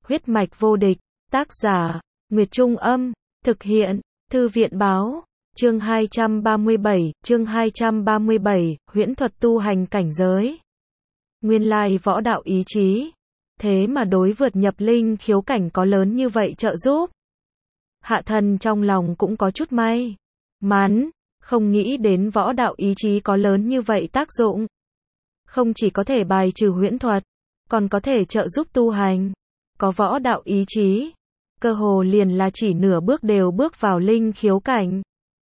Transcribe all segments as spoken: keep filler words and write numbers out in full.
Huyết mạch vô địch, tác giả, Nguyệt Trung Âm, thực hiện, Thư viện Báo, chương hai trăm ba mươi bảy, chương hai trăm ba mươi bảy, huyễn thuật tu hành cảnh giới. Nguyên lai võ đạo ý chí, thế mà đối vượt nhập linh khiếu cảnh có lớn như vậy trợ giúp. Hạ thần trong lòng cũng có chút may mắn, không nghĩ đến võ đạo ý chí có lớn như vậy tác dụng. Không chỉ có thể bài trừ huyễn thuật, còn có thể trợ giúp tu hành. Có võ đạo ý chí, cơ hồ liền là chỉ nửa bước đều bước vào linh khiếu cảnh.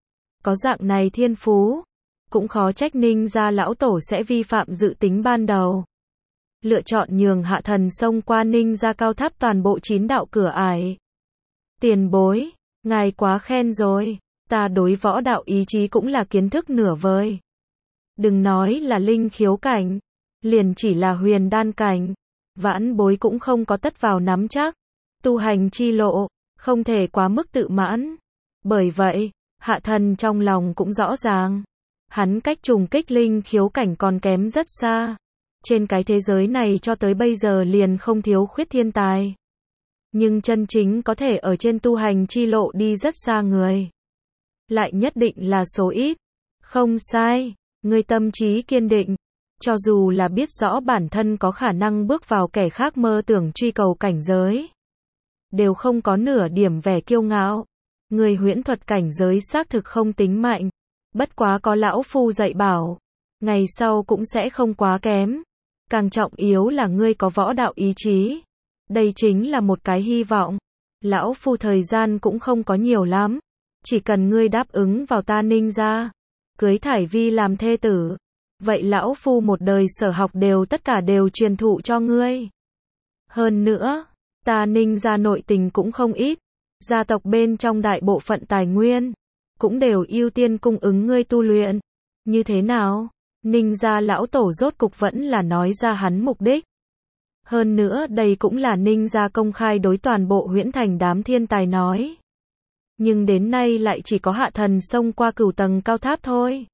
Có dạng này thiên phú, cũng khó trách Ninh gia lão tổ sẽ vi phạm dự tính ban đầu. Lựa chọn nhường hạ thần xông qua Ninh gia cao tháp toàn bộ chín đạo cửa ải. Tiền bối, ngài quá khen rồi, ta đối võ đạo ý chí cũng là kiến thức nửa vời. Đừng nói là linh khiếu cảnh, liền chỉ là huyền đan cảnh, vãn bối cũng không có tất vào nắm chắc. Tu hành chi lộ, không thể quá mức tự mãn. Bởi vậy, hạ thần trong lòng cũng rõ ràng, hắn cách trùng kích linh khiếu cảnh còn kém rất xa. Trên cái thế giới này cho tới bây giờ liền không thiếu khuyết thiên tài. Nhưng chân chính có thể ở trên tu hành chi lộ đi rất xa người, lại nhất định là số ít. Không sai, ngươi tâm trí kiên định, cho dù là biết rõ bản thân có khả năng bước vào kẻ khác mơ tưởng truy cầu cảnh giới, đều không có nửa điểm vẻ kiêu ngạo. Người huyễn thuật cảnh giới xác thực không tính mạnh, bất quá có lão phu dạy bảo, ngày sau cũng sẽ không quá kém. Càng trọng yếu là ngươi có võ đạo ý chí, đây chính là một cái hy vọng. Lão phu thời gian cũng không có nhiều lắm, chỉ cần ngươi đáp ứng vào ta Ninh gia, cưới Thải Vi làm thê tử, vậy lão phu một đời sở học đều tất cả đều truyền thụ cho ngươi. Hơn nữa, ta Ninh gia nội tình cũng không ít, gia tộc bên trong đại bộ phận tài nguyên cũng đều ưu tiên cung ứng ngươi tu luyện. Như thế nào? Ninh gia lão tổ rốt cục vẫn là nói ra hắn mục đích. Hơn nữa đây cũng là Ninh gia công khai đối toàn bộ huyễn thành đám thiên tài nói. Nhưng đến nay lại chỉ có hạ thần xông qua cửu tầng cao tháp thôi.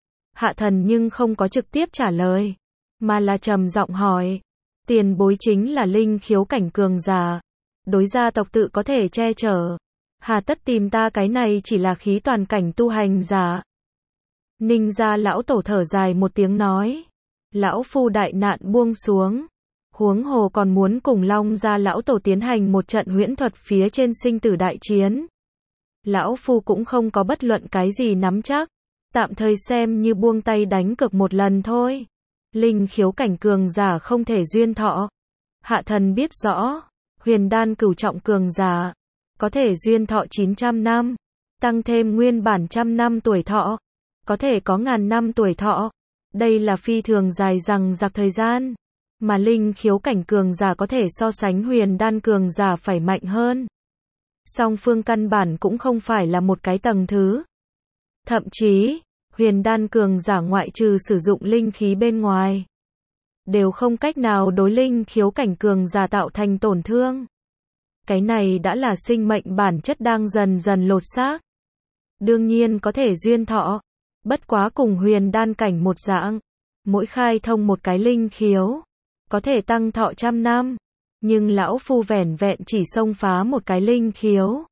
Hạ thần nhưng không có trực tiếp trả lời, mà là trầm giọng hỏi. Tiền bối chính là linh khiếu cảnh cường giả, đối gia tộc tự có thể che chở, hà tất tìm ta cái này chỉ là khí toàn cảnh tu hành giả. Ninh gia lão tổ thở dài một tiếng nói. Lão phu đại nạn buông xuống, huống hồ còn muốn cùng Long gia lão tổ tiến hành một trận huyễn thuật phía trên sinh tử đại chiến. Lão phu cũng không có bất luận cái gì nắm chắc, tạm thời xem như buông tay đánh cược một lần thôi. Linh khiếu cảnh cường giả không thể duyên thọ. Hạ thần biết rõ, huyền đan cửu trọng cường giả có thể duyên thọ chín trăm năm, tăng thêm nguyên bản trăm năm tuổi thọ, có thể có ngàn năm tuổi thọ. Đây là phi thường dài dằng dặc thời gian, mà linh khiếu cảnh cường giả có thể so sánh huyền đan cường giả phải mạnh hơn. Song phương căn bản cũng không phải là một cái tầng thứ. Thậm chí, huyền đan cường giả ngoại trừ sử dụng linh khí bên ngoài, đều không cách nào đối linh khiếu cảnh cường giả tạo thành tổn thương. Cái này đã là sinh mệnh bản chất đang dần dần lột xác. Đương nhiên có thể duyên thọ, bất quá cùng huyền đan cảnh một dạng, mỗi khai thông một cái linh khiếu, có thể tăng thọ trăm năm. Nhưng lão phu vẻn vẹn chỉ xông phá một cái linh khiếu,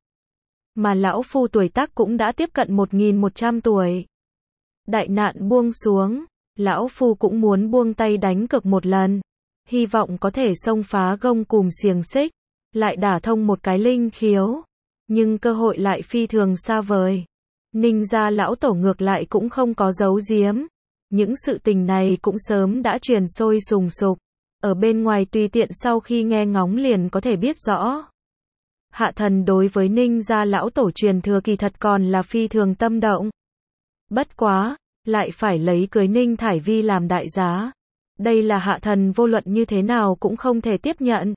mà lão phu tuổi tác cũng đã tiếp cận một nghìn một trăm tuổi. Đại nạn buông xuống, lão phu cũng muốn buông tay đánh cược một lần, hy vọng có thể xông phá gông cùm xiềng xích, lại đả thông một cái linh khiếu, nhưng cơ hội lại phi thường xa vời. Ninh gia lão tổ ngược lại cũng không có giấu giếm, những sự tình này cũng sớm đã truyền sôi sùng sục, ở bên ngoài tùy tiện sau khi nghe ngóng liền có thể biết rõ. Hạ thần đối với Ninh gia lão tổ truyền thừa kỳ thật còn là phi thường tâm động. Bất quá, lại phải lấy cưới Ninh Thải Vi làm đại giá. Đây là hạ thần vô luận như thế nào cũng không thể tiếp nhận.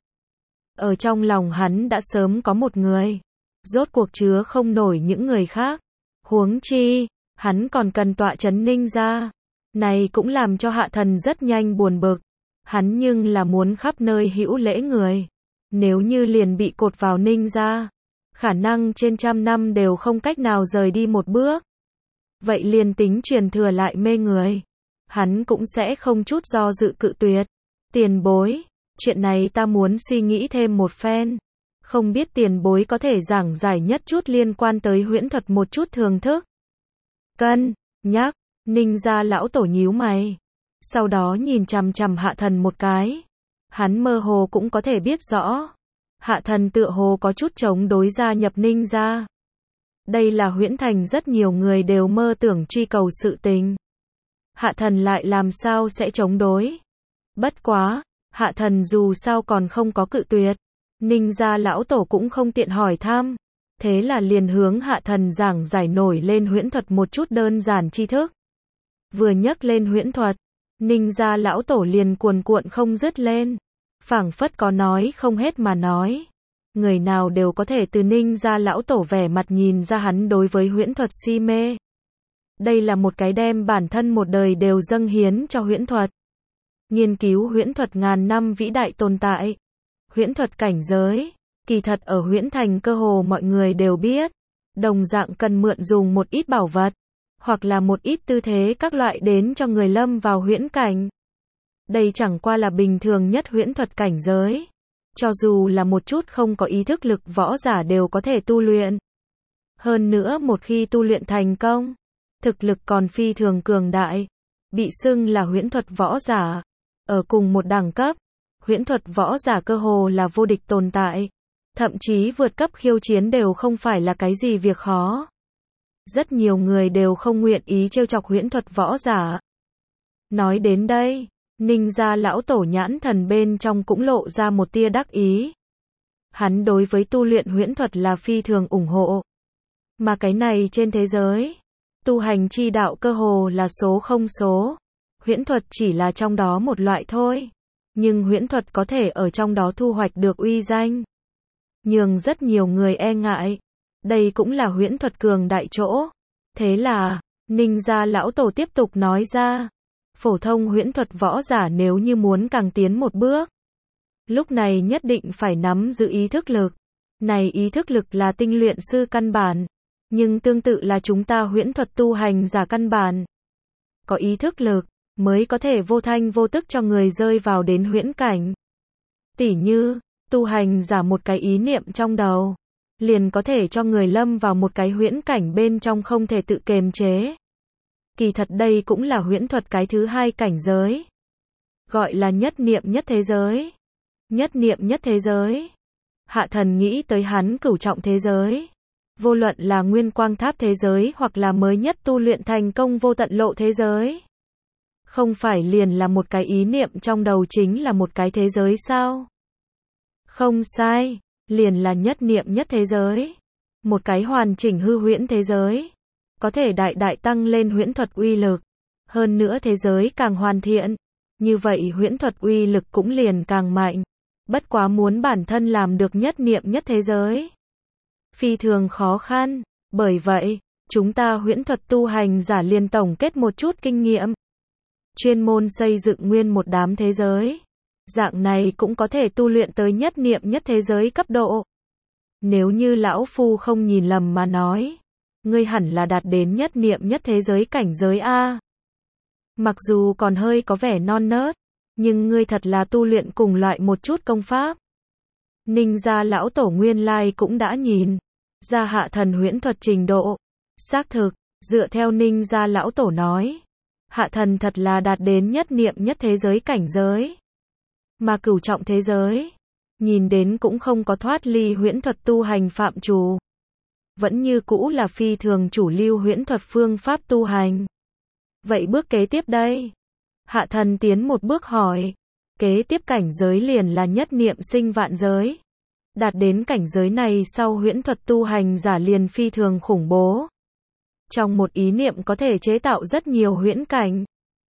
Ở trong lòng hắn đã sớm có một người, rốt cuộc chứa không nổi những người khác. Huống chi, hắn còn cần tọa chấn Ninh gia. Này cũng làm cho hạ thần rất nhanh buồn bực. Hắn nhưng là muốn khắp nơi hữu lễ người. Nếu như liền bị cột vào Ninh gia, khả năng trên trăm năm đều không cách nào rời đi một bước. Vậy liền tính truyền thừa lại mê người, hắn cũng sẽ không chút do dự cự tuyệt. Tiền bối, Chuyện này ta muốn suy nghĩ thêm một phen. Không biết tiền bối có thể giảng giải nhất chút liên quan tới huyễn thuật một chút thường thức. Cân, nhắc, Ninh gia lão tổ nhíu mày. Sau đó nhìn chằm chằm Hạ Thần một cái. Hắn mơ hồ cũng có thể biết rõ. Hạ Thần tựa hồ có chút chống đối gia nhập Ninh gia. Đây là huyễn thành rất nhiều người đều mơ tưởng truy cầu sự tình. Hạ Thần lại làm sao sẽ chống đối. Bất quá, Hạ Thần dù sao còn không có cự tuyệt. Ninh gia lão tổ cũng không tiện hỏi thăm. Thế là liền hướng Hạ Thần giảng giải nổi lên huyễn thuật một chút đơn giản tri thức. Vừa nhắc lên huyễn thuật, Ninh gia lão tổ liền cuồn cuộn không dứt lên. Phảng phất có nói không hết mà nói. Người nào đều có thể từ Ninh gia lão tổ vẻ mặt nhìn ra hắn đối với huyễn thuật si mê. Đây là một cái đem bản thân một đời đều dâng hiến cho huyễn thuật. Nghiên cứu huyễn thuật ngàn năm vĩ đại tồn tại. Huyễn thuật cảnh giới, kỳ thật ở huyễn thành cơ hồ mọi người đều biết. Đồng dạng cần mượn dùng một ít bảo vật, hoặc là một ít tư thế các loại đến cho người lâm vào huyễn cảnh. Đây chẳng qua là bình thường nhất huyễn thuật cảnh giới. Cho dù là một chút không có ý thức lực võ giả đều có thể tu luyện. Hơn nữa một khi tu luyện thành công, thực lực còn phi thường cường đại, bị xưng là huyễn thuật võ giả. Ở cùng một đẳng cấp, huyễn thuật võ giả cơ hồ là vô địch tồn tại. Thậm chí vượt cấp khiêu chiến đều không phải là cái gì việc khó. Rất nhiều người đều không nguyện ý trêu chọc huyễn thuật võ giả. Nói đến đây, Ninh gia lão tổ nhãn thần bên trong cũng lộ ra một tia đắc ý. Hắn đối với tu luyện huyễn thuật là phi thường ủng hộ. Mà cái này trên thế giới, tu hành chi đạo cơ hồ là số không số. Huyễn thuật chỉ là trong đó một loại thôi. Nhưng huyễn thuật có thể ở trong đó thu hoạch được uy danh. Nhưng rất nhiều người e ngại. Đây cũng là huyễn thuật cường đại chỗ. Thế là, Ninh gia lão tổ tiếp tục nói ra. Phổ thông huyễn thuật võ giả nếu như muốn càng tiến một bước, lúc này nhất định phải nắm giữ ý thức lực. Này ý thức lực là tinh luyện sư căn bản. Nhưng tương tự là chúng ta huyễn thuật tu hành giả căn bản. Có ý thức lực, mới có thể vô thanh vô tức cho người rơi vào đến huyễn cảnh. Tỉ như, tu hành giả một cái ý niệm trong đầu, liền có thể cho người lâm vào một cái huyễn cảnh bên trong không thể tự kiềm chế. Kỳ thật đây cũng là huyễn thuật cái thứ hai cảnh giới. Gọi là nhất niệm nhất thế giới. Nhất niệm nhất thế giới. Hạ Thần nghĩ tới hắn cửu trọng thế giới. Vô luận là nguyên quang tháp thế giới hoặc là mới nhất tu luyện thành công vô tận lộ thế giới. Không phải liền là một cái ý niệm trong đầu chính là một cái thế giới sao? Không sai, liền là nhất niệm nhất thế giới. Một cái hoàn chỉnh hư huyễn thế giới. Có thể đại đại tăng lên huyễn thuật uy lực. Hơn nữa thế giới càng hoàn thiện. Như vậy huyễn thuật uy lực cũng liền càng mạnh. Bất quá muốn bản thân làm được nhất niệm nhất thế giới. Phi thường khó khăn. Bởi vậy, chúng ta huyễn thuật tu hành giả liền tổng kết một chút kinh nghiệm. Chuyên môn xây dựng nguyên một đám thế giới. Dạng này cũng có thể tu luyện tới nhất niệm nhất thế giới cấp độ. Nếu như lão phu không nhìn lầm mà nói, ngươi hẳn là đạt đến nhất niệm nhất thế giới cảnh giới A. Mặc dù còn hơi có vẻ non nớt, nhưng ngươi thật là tu luyện cùng loại một chút công pháp. Ninh gia lão tổ nguyên lai cũng đã nhìn ra Hạ Thần huyễn thuật trình độ. Xác thực, dựa theo Ninh gia lão tổ nói, Hạ Thần thật là đạt đến nhất niệm nhất thế giới cảnh giới. Mà cửu trọng thế giới, nhìn đến cũng không có thoát ly huyễn thuật tu hành phạm trù. Vẫn như cũ là phi thường chủ lưu huyễn thuật phương pháp tu hành. Vậy bước kế tiếp đây? Hạ Thần tiến một bước hỏi. Kế tiếp cảnh giới liền là nhất niệm sinh vạn giới. Đạt đến cảnh giới này sau huyễn thuật tu hành giả liền phi thường khủng bố. Trong một ý niệm có thể chế tạo rất nhiều huyễn cảnh.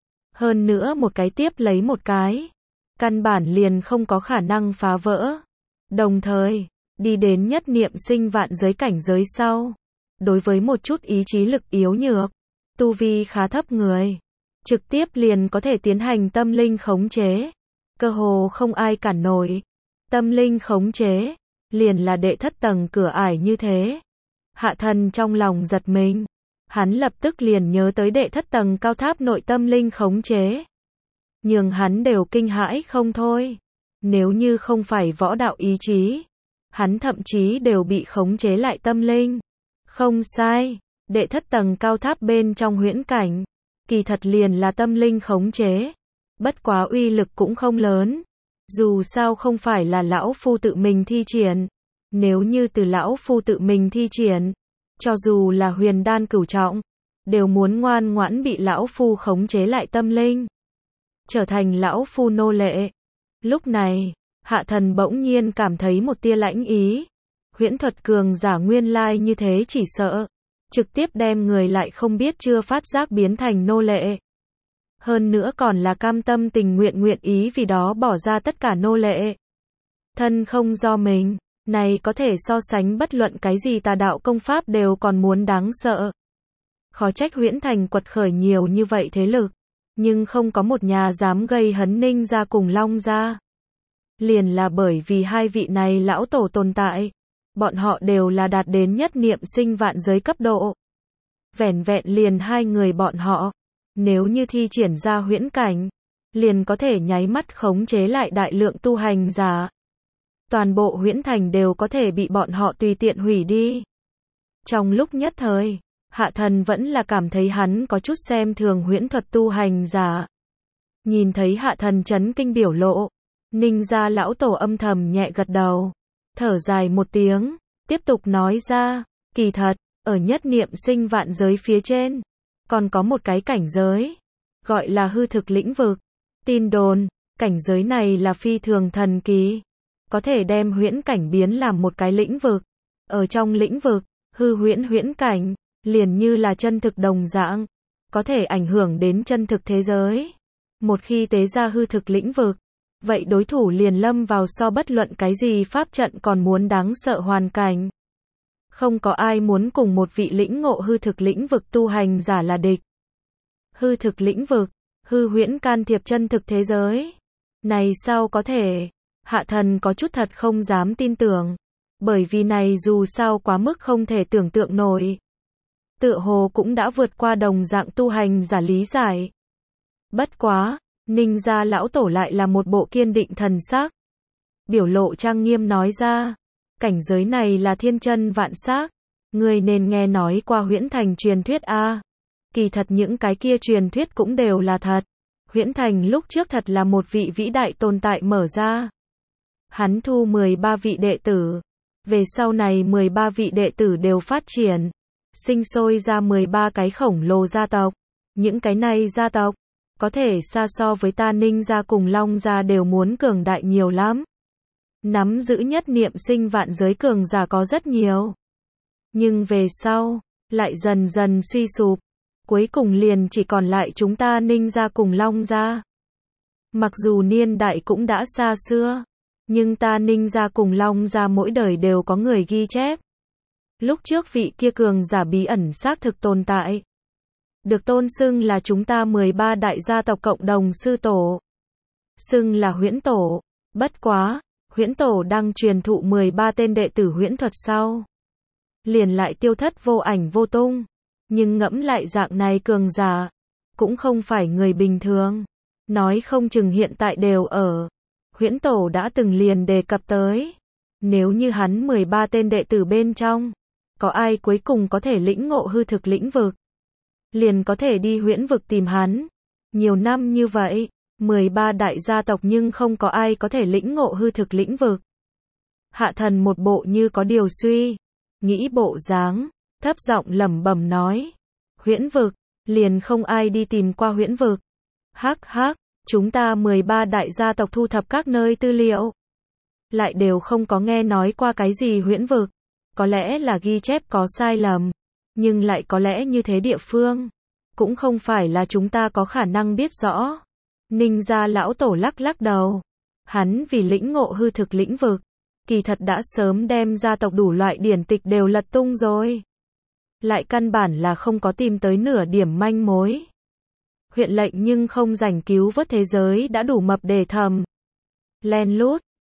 Hơn nữa một cái tiếp lấy một cái. Căn bản liền không có khả năng phá vỡ. Đồng thời, đi đến nhất niệm sinh vạn giới cảnh giới sau. Đối với một chút ý chí lực yếu nhược, tu vi khá thấp người, trực tiếp liền có thể tiến hành tâm linh khống chế. Cơ hồ không ai cản nổi. Tâm linh khống chế, liền là đệ thất tầng cửa ải như thế. Hạ Thần trong lòng giật mình. Hắn lập tức liền nhớ tới đệ thất tầng cao tháp nội tâm linh khống chế. Nhưng hắn đều kinh hãi không thôi. Nếu như không phải võ đạo ý chí, hắn thậm chí đều bị khống chế lại tâm linh. Không sai, đệ thất tầng cao tháp bên trong huyễn cảnh, kỳ thật liền là tâm linh khống chế. Bất quá uy lực cũng không lớn. Dù sao không phải là lão phu tự mình thi triển. Nếu như từ lão phu tự mình thi triển, cho dù là huyền đan cửu trọng, đều muốn ngoan ngoãn bị lão phu khống chế lại tâm linh, trở thành lão phu nô lệ. Lúc này, Hạ Thần bỗng nhiên cảm thấy một tia lãnh ý. Huyễn thuật cường giả nguyên lai như thế chỉ sợ trực tiếp đem người lại không biết chưa phát giác biến thành nô lệ. Hơn nữa còn là cam tâm tình nguyện nguyện ý vì đó bỏ ra tất cả nô lệ. Thân không do mình, này có thể so sánh bất luận cái gì tà đạo công pháp đều còn muốn đáng sợ. Khó trách Huyễn Thành quật khởi nhiều như vậy thế lực, nhưng không có một nhà dám gây hấn Ninh gia cùng Long gia. Liền là bởi vì hai vị này lão tổ tồn tại, bọn họ đều là đạt đến nhất niệm sinh vạn giới cấp độ. Vẻn vẹn liền hai người bọn họ, nếu như thi triển ra huyễn cảnh, liền có thể nháy mắt khống chế lại đại lượng tu hành giả. Toàn bộ Huyễn Thành đều có thể bị bọn họ tùy tiện hủy đi. Trong lúc nhất thời, Hạ Thần vẫn là cảm thấy hắn có chút xem thường huyễn thuật tu hành giả. Nhìn thấy Hạ Thần chấn kinh biểu lộ, Ninh gia lão tổ âm thầm nhẹ gật đầu, thở dài một tiếng, tiếp tục nói ra, kỳ thật, ở nhất niệm sinh vạn giới phía trên, còn có một cái cảnh giới, gọi là hư thực lĩnh vực. Tin đồn, cảnh giới này là phi thường thần kỳ, có thể đem huyễn cảnh biến làm một cái lĩnh vực. Ở trong lĩnh vực, hư huyễn huyễn cảnh, liền như là chân thực đồng dạng, có thể ảnh hưởng đến chân thực thế giới. Một khi tế ra hư thực lĩnh vực, vậy đối thủ liền lâm vào so bất luận cái gì pháp trận còn muốn đáng sợ hoàn cảnh. Không có ai muốn cùng một vị lĩnh ngộ hư thực lĩnh vực tu hành giả là địch. Hư thực lĩnh vực, hư huyễn can thiệp chân thực thế giới. Này sao có thể? Hạ Thần có chút thật không dám tin tưởng, bởi vì này dù sao quá mức không thể tưởng tượng nổi. Tựa hồ cũng đã vượt qua đồng dạng tu hành giả lý giải. Bất quá, Ninh gia lão tổ lại là một bộ kiên định thần sắc. Biểu lộ trang nghiêm nói ra, cảnh giới này là thiên chân vạn sắc, người nên nghe nói qua Huyễn Thành truyền thuyết a. Kỳ thật những cái kia truyền thuyết cũng đều là thật. Huyễn Thành lúc trước thật là một vị vĩ đại tồn tại mở ra. Hắn thu mười ba vị đệ tử, về sau này mười ba vị đệ tử đều phát triển, sinh sôi ra mười ba cái khổng lồ gia tộc. Những cái này gia tộc, có thể xa so với ta Ninh gia cùng Long gia đều muốn cường đại nhiều lắm. Nắm giữ nhất niệm sinh vạn giới cường giả có rất nhiều. Nhưng về sau, lại dần dần suy sụp. Cuối cùng liền chỉ còn lại chúng ta Ninh gia cùng Long gia. Mặc dù niên đại cũng đã xa xưa, nhưng ta Ninh gia cùng Long gia mỗi đời đều có người ghi chép. Lúc trước vị kia cường giả bí ẩn xác thực tồn tại, được tôn xưng là chúng ta mười ba đại gia tộc cộng đồng sư tổ. Xưng là Huyễn Tổ. Bất quá, Huyễn Tổ đang truyền thụ mười ba tên đệ tử huyễn thuật sau, liền lại tiêu thất vô ảnh vô tung. Nhưng ngẫm lại dạng này cường giả, cũng không phải người bình thường. Nói không chừng hiện tại đều ở. Huyễn Tổ đã từng liền đề cập tới, nếu như hắn mười ba tên đệ tử bên trong, có ai cuối cùng có thể lĩnh ngộ hư thực lĩnh vực, liền có thể đi huyễn vực tìm hắn. Nhiều năm như vậy, mười ba đại gia tộc nhưng không có ai có thể lĩnh ngộ hư thực lĩnh vực. Hạ Thần một bộ như có điều suy nghĩ bộ dáng, thấp giọng lẩm bẩm nói, huyễn vực, liền không ai đi tìm qua huyễn vực. Hắc hắc, chúng ta mười ba đại gia tộc thu thập các nơi tư liệu, lại đều không có nghe nói qua cái gì huyễn vực. Có lẽ là ghi chép có sai lầm, nhưng lại có lẽ như thế địa phương, cũng không phải là chúng ta có khả năng biết rõ. Ninh gia lão tổ lắc lắc đầu, hắn vì lĩnh ngộ hư thực lĩnh vực, kỳ thật đã sớm đem gia tộc đủ loại điển tịch đều lật tung rồi. Lại căn bản là không có tìm tới nửa điểm manh mối. Huyện lệnh nhưng không rảnh cứu vớt thế giới đã đủ mập để thầm. Len lút,